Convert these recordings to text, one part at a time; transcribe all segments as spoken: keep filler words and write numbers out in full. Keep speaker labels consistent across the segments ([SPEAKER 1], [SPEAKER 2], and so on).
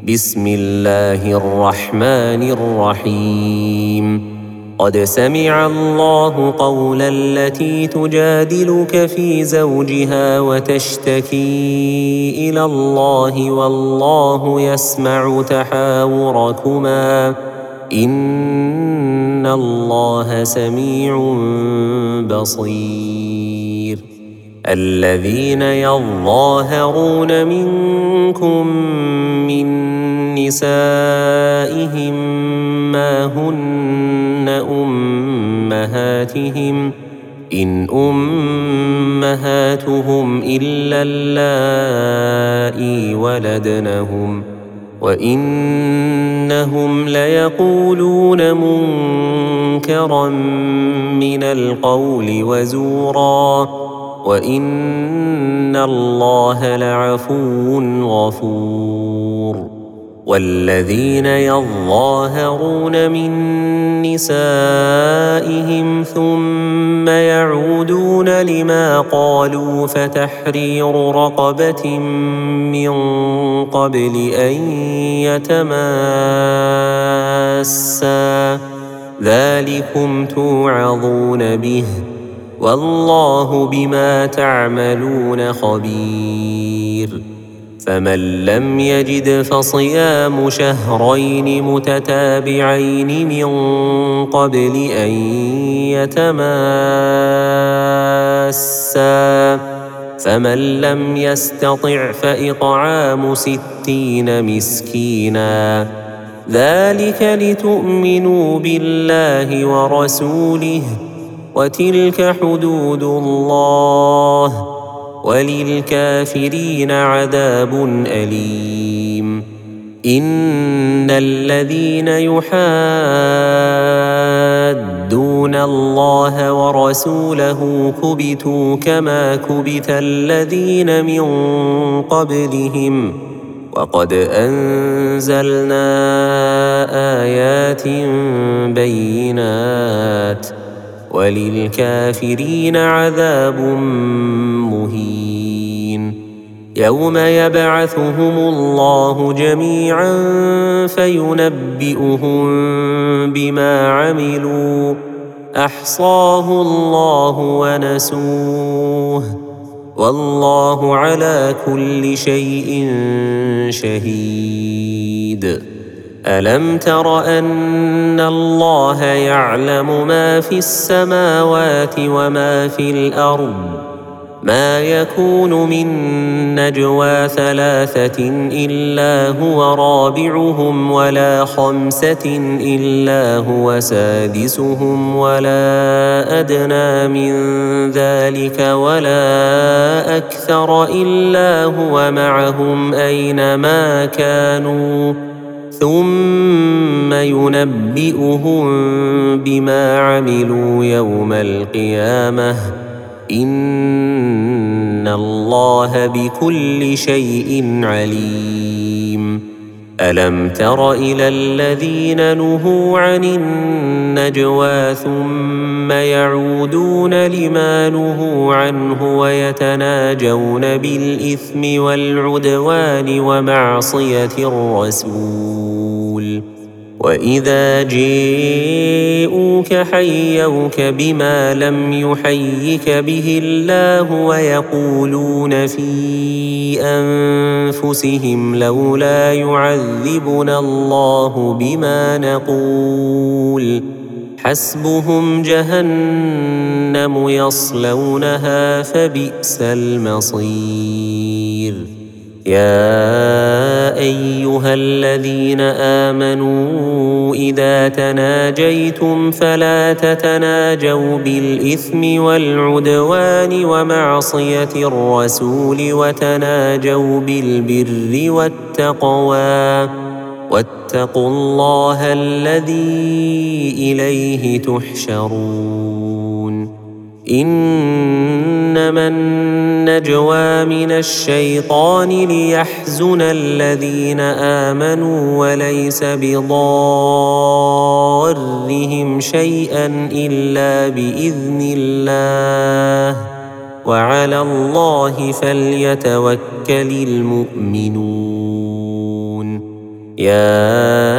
[SPEAKER 1] بسم الله الرحمن الرحيم قد سمع الله قول التي تجادلك في زوجها وتشتكي إلى الله والله يسمع تحاوركما إن الله سميع بصير الذين يظاهرون منكم من نسائهم ما هن أمهاتهم إن أمهاتهم إلا اللائي ولدنهم وإنهم ليقولون منكرا من القول وزورا وإن الله لعفو غفور والذين يظاهرون من نسائهم ثم يعودون لما قالوا فتحرير رقبة من قبل أن يتماسا ذلكم توعظون به والله بما تعملون خبير فمن لم يجد فصيام شهرين متتابعين من قبل أن يتماسا فمن لم يستطع فإطعام ستين مسكينا ذلك لتؤمنوا بالله ورسوله وتلك حدود الله وللكافرين عذاب أليم إن الذين يحادون الله ورسوله كبتوا كما كبت الذين من قبلهم وقد أنزلنا آيات بينات وللكافرين عذاب مهين يوم يبعثهم الله جميعا فينبئهم بما عملوا أحصاه الله ونسوه والله على كل شيء شهيد ألم تر أن الله يعلم ما في السماوات وما في الأرض ما يكون من نجوى ثلاثة إلا هو رابعهم ولا خمسة إلا هو سادسهم ولا أدنى من ذلك ولا أكثر إلا هو معهم أينما كانوا ثم ينبئهم بما عملوا يوم القيامة إن الله بكل شيء عليم ألم تر إلى الذين نهوا عن النجوى ثم يعودون لما نهوا عنه ويتناجون بالإثم والعدوان ومعصية الرسول وإذا جاءوك حيوك بما لم يحيك به الله ويقولون في أنفسهم لولا يعذبنا الله بما نقول حسبهم جهنم يصلونها فبئس المصير يا أيها الذين آمنوا إذا تناجيتم فلا تتناجوا بالإثم والعدوان ومعصية الرسول وتناجوا بالبر والتقوى واتقوا الله الذي إليه تحشرون إنما النجوى من الشيطان ليحزن الذين آمنوا وليس بضارهم شيئا إلا بإذن الله وعلى الله فليتوكل المؤمنون يا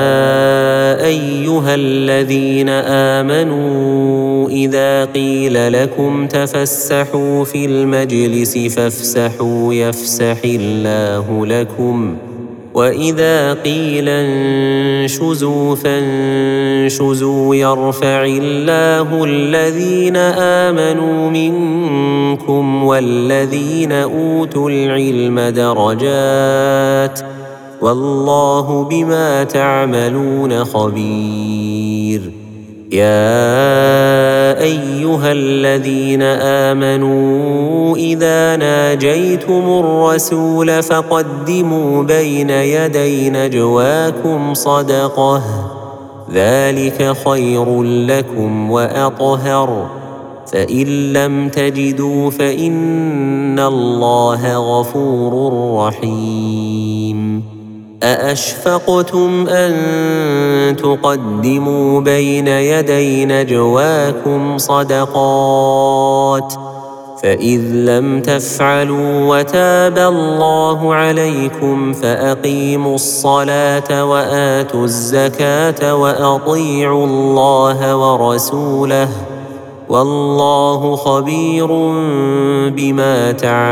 [SPEAKER 1] أيها الذين آمنوا إذا قيل لكم تفسحوا في المجلس فافسحوا يفسح الله لكم وإذا قيل انشزوا فانشزوا يرفع الله الذين آمنوا منكم والذين أوتوا العلم درجات والله بما تعملون خبير. يا أيها الذين آمنوا إذا ناجيتم الرسول فقدموا بين يدي نجواكم صدقة ذلك خير لكم وأطهر فإن لم تجدوا فإن الله غفور رحيم. أأشفقتم أن تقدموا بين يدي نجواكم صدقات فإذ لم تفعلوا وتاب الله عليكم فأقيموا الصلاة وآتوا الزكاة وأطيعوا الله ورسوله والله خبير بما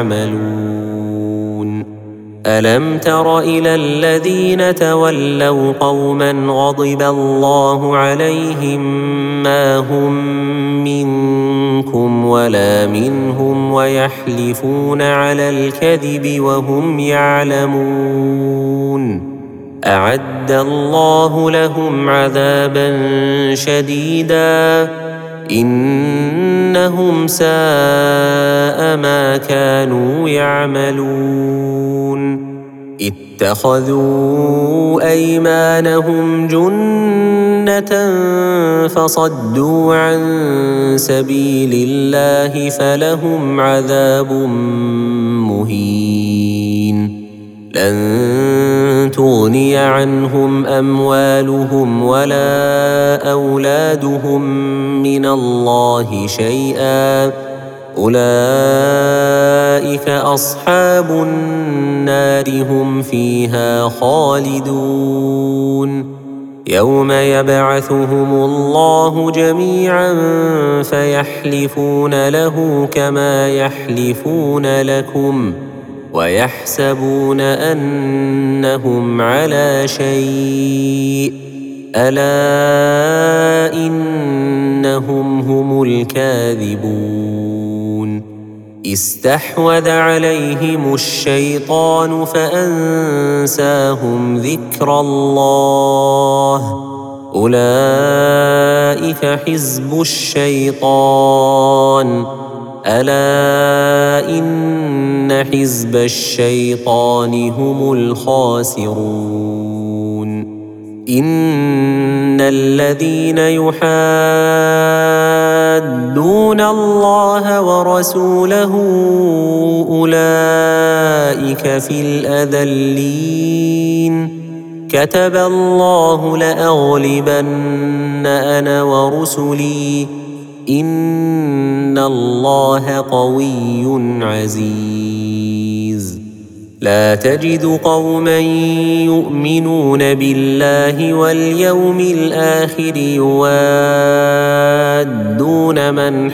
[SPEAKER 1] تعملون. ألم تر إلى الذين تولوا قوما غضب الله عليهم ما هم منكم ولا منهم ويحلفون على الكذب وهم يعلمون أعد الله لهم عذابا شديدا إنهم ساء ما كانوا يعملون. اتخذوا أيمانهم جنة فصدوا عن سبيل الله فلهم عذاب مهين. لن تغني عنهم أموالهم ولا أولادهم من الله شيئا أولئك أصحاب النار هم فيها خالدون. يوم يبعثهم الله جميعا فيحلفون له كما يحلفون لكم ويحسبون أنهم على شيء ألا إنهم هم الكاذبون. استحوذ عليهم الشيطان فأنساهم ذكر الله أولئك حزب الشيطان ألا إن حزب الشيطان هم الخاسرون. إن الذين يحادون الله ورسوله أولئك في الأذلين. كتب الله لأغلبن أنا ورسلي إن الله قوي عزيز. لا تجد قوما يؤمنون بالله واليوم الآخر يوادون من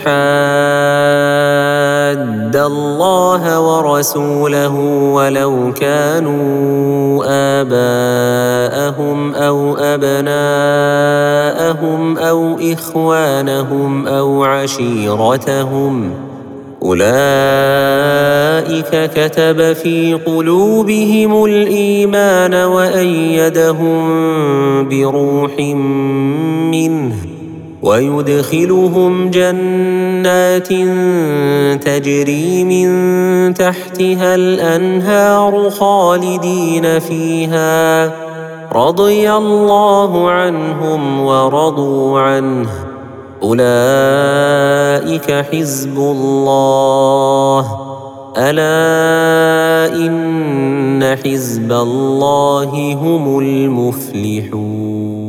[SPEAKER 1] حاد الله ورسوله ولو كانوا آباءهم أو أبناءهم أو إخوانهم أو عشيرتهم أولئك كتب في قلوبهم الإيمان وأيدهم بروح منه ويدخلهم جنات تجري من تحتها الأنهار خالدين فيها رضي الله عنهم ورضوا عنه أولئك حزب الله ألا إن حزب الله هم المفلحون.